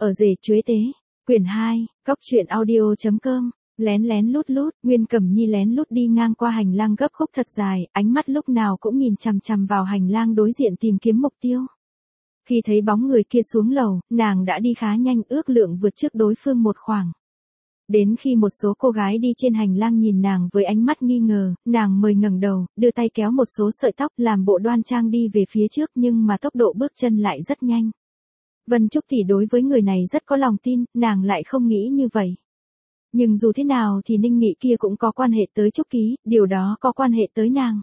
Ở rể chuế tế. Quyển 2, coctruyện.audio.com. Lén lén lút lút, Nguyên Cẩm Nhi lén lút đi ngang qua hành lang gấp khúc thật dài, ánh mắt lúc nào cũng nhìn chằm chằm vào hành lang đối diện tìm kiếm mục tiêu. Khi thấy bóng người kia xuống lầu, nàng đã đi khá nhanh, ước lượng vượt trước đối phương một khoảng. Đến khi một số cô gái đi trên hành lang nhìn nàng với ánh mắt nghi ngờ, nàng mới ngẩng đầu, đưa tay kéo một số sợi tóc, làm bộ đoan trang đi về phía trước, nhưng mà tốc độ bước chân lại rất nhanh. Vân Trúc tỷ đối với người này rất có lòng tin, nàng lại không nghĩ như vậy. Nhưng dù thế nào thì Ninh Nghị kia cũng có quan hệ tới Trúc Ký, điều đó có quan hệ tới nàng.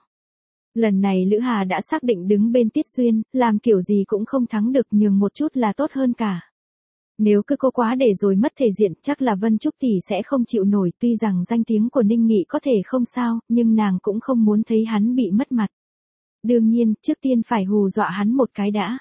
Lần này Lữ Hà đã xác định đứng bên Tiết Xuyên, làm kiểu gì cũng không thắng được, nhường một chút là tốt hơn cả. Nếu cứ cố quá để rồi mất thể diện, chắc là Vân Trúc tỷ sẽ không chịu nổi, tuy rằng danh tiếng của Ninh Nghị có thể không sao, nhưng nàng cũng không muốn thấy hắn bị mất mặt. Đương nhiên, trước tiên phải hù dọa hắn một cái đã.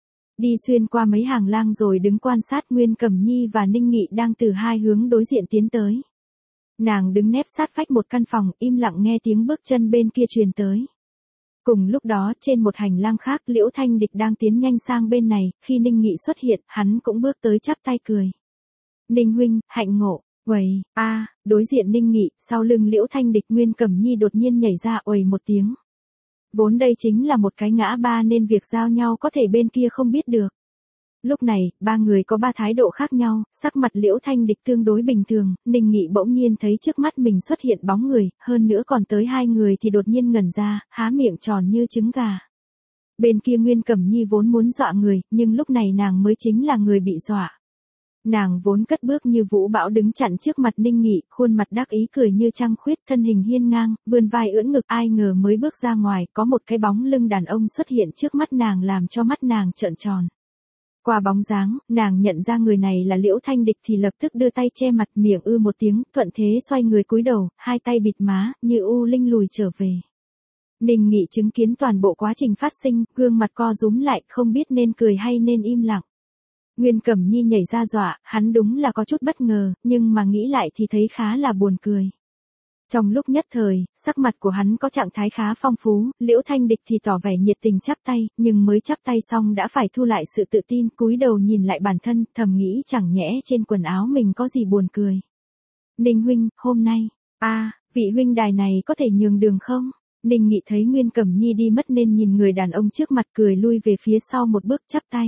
Đi xuyên qua mấy hàng lang rồi đứng quan sát, Nguyên Cẩm Nhi và Ninh Nghị đang từ hai hướng đối diện tiến tới. Nàng đứng nép sát vách một căn phòng, im lặng nghe tiếng bước chân bên kia truyền tới. Cùng lúc đó, trên một hành lang khác, Liễu Thanh Địch đang tiến nhanh sang bên này, khi Ninh Nghị xuất hiện, hắn cũng bước tới chắp tay cười. Ninh huynh, hạnh ngộ. Uầy, đối diện Ninh Nghị, sau lưng Liễu Thanh Địch, Nguyên Cẩm Nhi đột nhiên nhảy ra, uầy một tiếng. Vốn đây chính là một cái ngã ba nên việc giao nhau có thể bên kia không biết được. Lúc này, ba người có ba thái độ khác nhau, sắc mặt Liễu Thanh Địch tương đối bình thường, Ninh Nghị bỗng nhiên thấy trước mắt mình xuất hiện bóng người, hơn nữa còn tới hai người thì đột nhiên ngẩn ra, há miệng tròn như trứng gà. Bên kia Nguyên Cẩm Nhi vốn muốn dọa người, nhưng lúc này nàng mới chính là người bị dọa. Nàng vốn cất bước như vũ bão đứng chặn trước mặt Ninh Nghị, khuôn mặt đắc ý cười như trăng khuyết, thân hình hiên ngang, vươn vai ưỡn ngực, ai ngờ mới bước ra ngoài, có một cái bóng lưng đàn ông xuất hiện trước mắt nàng làm cho mắt nàng trợn tròn. Qua bóng dáng, nàng nhận ra người này là Liễu Thanh Địch thì lập tức đưa tay che mặt, miệng một tiếng, thuận thế xoay người cúi đầu, hai tay bịt má, như u linh lùi trở về. Ninh Nghị chứng kiến toàn bộ quá trình phát sinh, gương mặt co rúm lại, không biết nên cười hay nên im lặng. Nguyên Cẩm Nhi nhảy ra dọa, hắn đúng là có chút bất ngờ, nhưng mà nghĩ lại thì thấy khá là buồn cười. Trong lúc nhất thời, sắc mặt của hắn có trạng thái khá phong phú, Liễu Thanh Địch thì tỏ vẻ nhiệt tình chắp tay, nhưng mới chắp tay xong đã phải thu lại sự tự tin, cúi đầu nhìn lại bản thân, thầm nghĩ chẳng nhẽ trên quần áo mình có gì buồn cười. Ninh huynh, hôm nay, vị huynh đài này có thể nhường đường không? Ninh Nghị thấy Nguyên Cẩm Nhi đi mất nên nhìn người đàn ông trước mặt, cười lui về phía sau một bước chắp tay.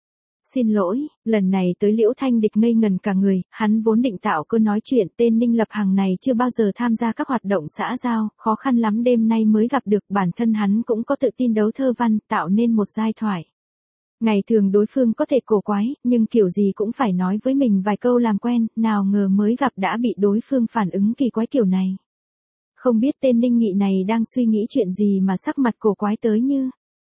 Xin lỗi, lần này tới Liễu Thanh Địch ngây ngần cả người, hắn vốn định tạo cơ nói chuyện, tên Ninh Lập Hằng này chưa bao giờ tham gia các hoạt động xã giao, khó khăn lắm đêm nay mới gặp được, bản thân hắn cũng có tự tin đấu thơ văn, tạo nên một giai thoại. Ngày thường đối phương có thể cổ quái, nhưng kiểu gì cũng phải nói với mình vài câu làm quen, nào ngờ mới gặp đã bị đối phương phản ứng kỳ quái kiểu này. Không biết tên Ninh Nghị này đang suy nghĩ chuyện gì mà sắc mặt cổ quái tới như.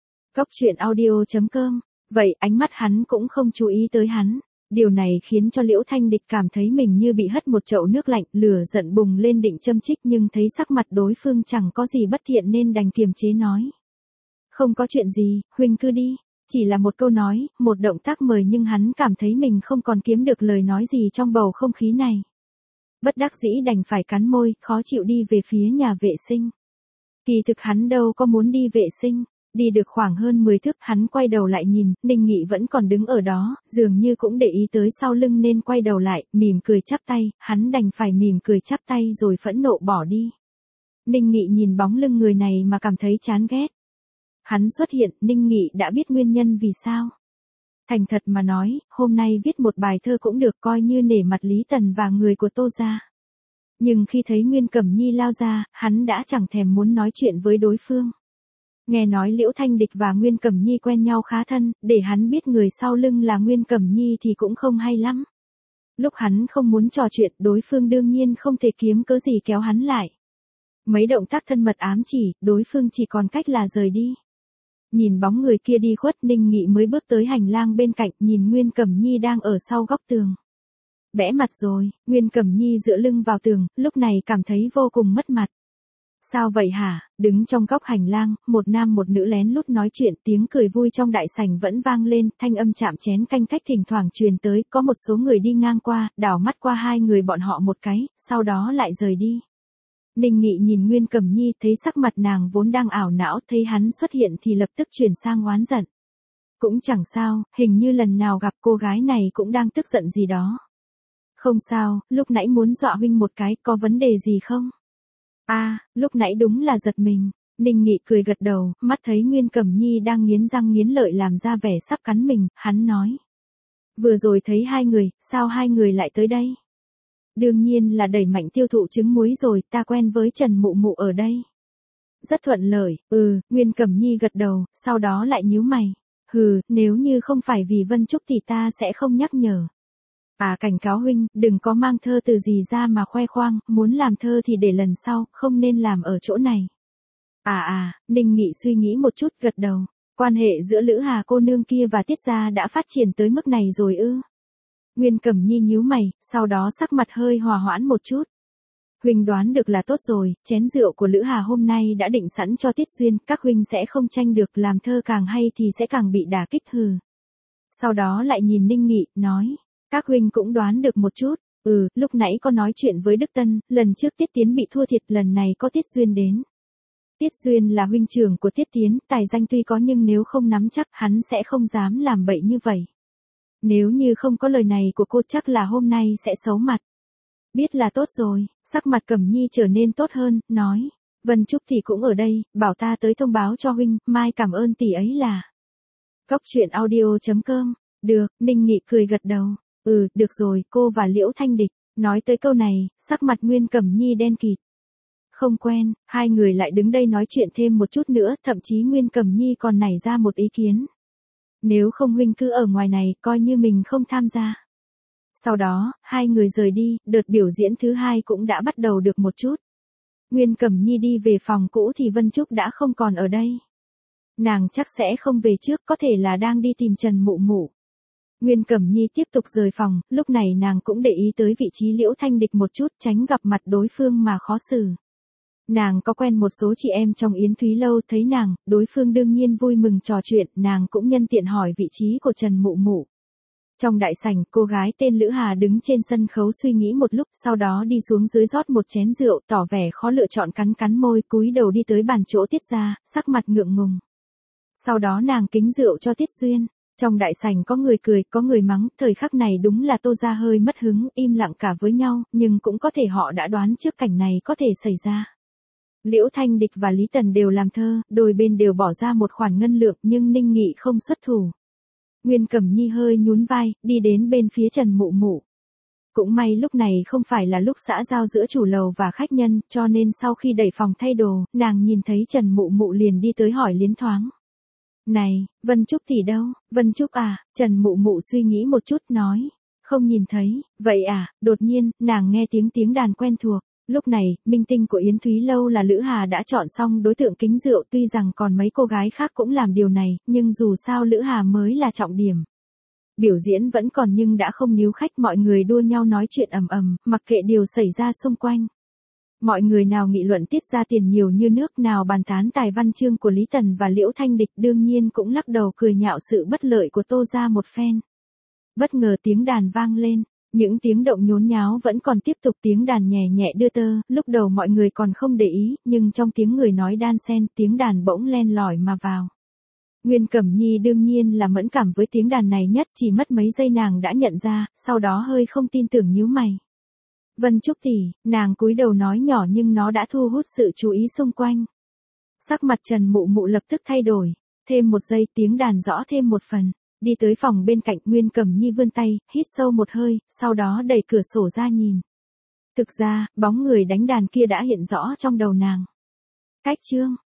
Coctruyện.audio.com. Vậy ánh mắt hắn cũng không chú ý tới hắn. Điều này khiến cho Liễu Thanh Địch cảm thấy mình như bị hất một chậu nước lạnh, lửa giận bùng lên định châm chích, nhưng thấy sắc mặt đối phương chẳng có gì bất thiện nên đành kiềm chế nói. Không có chuyện gì, huynh cứ đi. Chỉ là một câu nói, một động tác mời, nhưng hắn cảm thấy mình không còn kiếm được lời nói gì trong bầu không khí này. Bất đắc dĩ đành phải cắn môi, khó chịu đi về phía nhà vệ sinh. Kỳ thực hắn đâu có muốn đi vệ sinh. Đi được khoảng hơn 10 thước, hắn quay đầu lại nhìn, Ninh Nghị vẫn còn đứng ở đó, dường như cũng để ý tới sau lưng nên quay đầu lại, mỉm cười chắp tay, hắn đành phải mỉm cười chắp tay rồi phẫn nộ bỏ đi. Ninh Nghị nhìn bóng lưng người này mà cảm thấy chán ghét. Hắn xuất hiện, Ninh Nghị đã biết nguyên nhân vì sao. Thành thật mà nói, hôm nay viết một bài thơ cũng được, coi như nể mặt Lý Tần và người của Tô gia. Nhưng khi thấy Nguyên Cẩm Nhi lao ra, hắn đã chẳng thèm muốn nói chuyện với đối phương. Nghe nói Liễu Thanh Địch và Nguyên Cẩm Nhi quen nhau khá thân, để hắn biết người sau lưng là Nguyên Cẩm Nhi thì cũng không hay lắm. Lúc hắn không muốn trò chuyện, đối phương đương nhiên không thể kiếm cớ gì kéo hắn lại. Mấy động tác thân mật ám chỉ, đối phương chỉ còn cách là rời đi. Nhìn bóng người kia đi khuất, Ninh Nghị mới bước tới hành lang bên cạnh, nhìn Nguyên Cẩm Nhi đang ở sau góc tường. Bẽ mặt rồi, Nguyên Cẩm Nhi dựa lưng vào tường, lúc này cảm thấy vô cùng mất mặt. Sao vậy hả? Đứng trong góc hành lang, một nam một nữ lén lút nói chuyện, tiếng cười vui trong đại sảnh vẫn vang lên, thanh âm chạm chén canh cách thỉnh thoảng truyền tới, có một số người đi ngang qua, đảo mắt qua hai người bọn họ một cái, sau đó lại rời đi. Ninh Nghị nhìn Nguyên Cẩm Nhi, thấy sắc mặt nàng vốn đang ảo não, thấy hắn xuất hiện thì lập tức chuyển sang oán giận. Cũng chẳng sao, hình như lần nào gặp cô gái này cũng đang tức giận gì đó. Không sao, lúc nãy muốn dọa huynh một cái, có vấn đề gì không? Lúc nãy đúng là giật mình. Ninh Nghị cười gật đầu, mắt thấy Nguyên Cẩm Nhi đang nghiến răng nghiến lợi làm ra vẻ sắp cắn mình, hắn nói. Vừa rồi thấy hai người, sao hai người lại tới đây? Đương nhiên là đẩy mạnh tiêu thụ trứng muối rồi, ta quen với Trần Mụ Mụ ở đây. Rất thuận lợi, Nguyên Cẩm Nhi gật đầu, sau đó lại nhíu mày. Nếu như không phải vì Vân Trúc thì ta sẽ không nhắc nhở. Cảnh cáo huynh, đừng có mang thơ từ gì ra mà khoe khoang, muốn làm thơ thì để lần sau, không nên làm ở chỗ này. Ninh Nghị suy nghĩ một chút gật đầu. Quan hệ giữa Lữ Hà cô nương kia và Tiết gia đã phát triển tới mức này rồi ư? Nguyên Cẩm Nhi nhíu mày, sau đó sắc mặt hơi hòa hoãn một chút. Huynh đoán được là tốt rồi, chén rượu của Lữ Hà hôm nay đã định sẵn cho Tiết Xuyên, các huynh sẽ không tranh được, làm thơ càng hay thì sẽ càng bị đả kích. Sau đó lại nhìn Ninh Nghị, nói, các huynh cũng đoán được một chút. Lúc nãy có nói chuyện với Đức Tân, lần trước Tiết Tiến bị thua thiệt, lần này có Tiết Xuyên đến. Tiết Xuyên là huynh trưởng của Tiết Tiến, tài danh tuy có nhưng nếu không nắm chắc, hắn sẽ không dám làm bậy như vậy. Nếu như không có lời này của cô chắc là hôm nay sẽ xấu mặt. Biết là tốt rồi, sắc mặt Cẩm Nhi trở nên tốt hơn, nói. Vân Trúc thì cũng ở đây, bảo ta tới thông báo cho huynh, mai cảm ơn tỷ ấy là. Cóc truyện audio.com, được, Ninh Nghị cười gật đầu. Được rồi, cô và Liễu Thanh Địch. Nói tới câu này, sắc mặt Nguyên Cẩm Nhi đen kịt. Không quen, hai người lại đứng đây nói chuyện thêm một chút nữa, thậm chí Nguyên Cẩm Nhi còn nảy ra một ý kiến. Nếu không huynh cứ ở ngoài này, coi như mình không tham gia. Sau đó, hai người rời đi, đợt biểu diễn thứ hai cũng đã bắt đầu được một chút. Nguyên Cẩm Nhi đi về phòng cũ thì Vân Trúc đã không còn ở đây. Nàng chắc sẽ không về trước, có thể là đang đi tìm Trần Mụ Mụ. Nguyên Cẩm Nhi tiếp tục rời phòng, lúc này nàng cũng để ý tới vị trí Liễu Thanh Địch một chút, tránh gặp mặt đối phương mà khó xử. Nàng có quen một số chị em trong Yến Thúy Lâu, thấy nàng, đối phương đương nhiên vui mừng trò chuyện, nàng cũng nhân tiện hỏi vị trí của Trần Mụ Mụ. Trong đại sảnh, cô gái tên Lữ Hà đứng trên sân khấu suy nghĩ một lúc, sau đó đi xuống dưới rót một chén rượu, tỏ vẻ khó lựa chọn, cắn cắn môi, cúi đầu đi tới bàn chỗ Tiết gia, sắc mặt ngượng ngùng. Sau đó nàng kính rượu cho Tiết Xuyên. Trong đại sảnh có người cười, có người mắng, thời khắc này đúng là Tô gia hơi mất hứng, im lặng cả với nhau, nhưng cũng có thể họ đã đoán trước cảnh này có thể xảy ra. Liễu Thanh Địch và Lý Tần đều làm thơ, đôi bên đều bỏ ra một khoản ngân lượng, nhưng Ninh Nghị không xuất thủ. Nguyên Cẩm Nhi hơi nhún vai, đi đến bên phía Trần Mụ Mụ. Cũng may lúc này không phải là lúc xã giao giữa chủ lầu và khách nhân, cho nên sau khi đẩy phòng thay đồ, nàng nhìn thấy Trần Mụ Mụ liền đi tới hỏi liến thoáng. Này, Vân Trúc tỷ đâu? Vân Trúc à? Trần Mụ Mụ suy nghĩ một chút nói. Không nhìn thấy, vậy à? Đột nhiên, nàng nghe tiếng đàn quen thuộc. Lúc này, minh tinh của Yến Thúy Lâu là Lữ Hà đã chọn xong đối tượng kính rượu, tuy rằng còn mấy cô gái khác cũng làm điều này, nhưng dù sao Lữ Hà mới là trọng điểm. Biểu diễn vẫn còn nhưng đã không níu khách, mọi người đua nhau nói chuyện ầm ầm, mặc kệ điều xảy ra xung quanh. Mọi người nào nghị luận Tiết gia tiền nhiều như nước, nào bàn tán tài văn chương của Lý Tần và Liễu Thanh Địch, đương nhiên cũng lắc đầu cười nhạo sự bất lợi của Tô gia một phen. Bất ngờ tiếng đàn vang lên. Những tiếng động nhốn nháo vẫn còn tiếp tục, tiếng đàn nhẹ nhẹ đưa tơ, lúc đầu mọi người còn không để ý, nhưng trong tiếng người nói đan xen, tiếng đàn bỗng len lỏi mà vào. Nguyên Cẩm Nhi đương nhiên là mẫn cảm với tiếng đàn này nhất, chỉ mất mấy giây nàng đã nhận ra, sau đó hơi không tin tưởng nhíu mày. Vân Trúc tỷ, nàng cúi đầu nói nhỏ nhưng nó đã thu hút sự chú ý xung quanh. Sắc mặt Trần Mụ Mụ lập tức thay đổi, thêm một giây tiếng đàn rõ thêm một phần. Đi tới phòng bên cạnh, Nguyên Cẩm Nhi vươn tay, hít sâu một hơi, sau đó đẩy cửa sổ ra nhìn. Thực ra, bóng người đánh đàn kia đã hiện rõ trong đầu nàng. Cách chương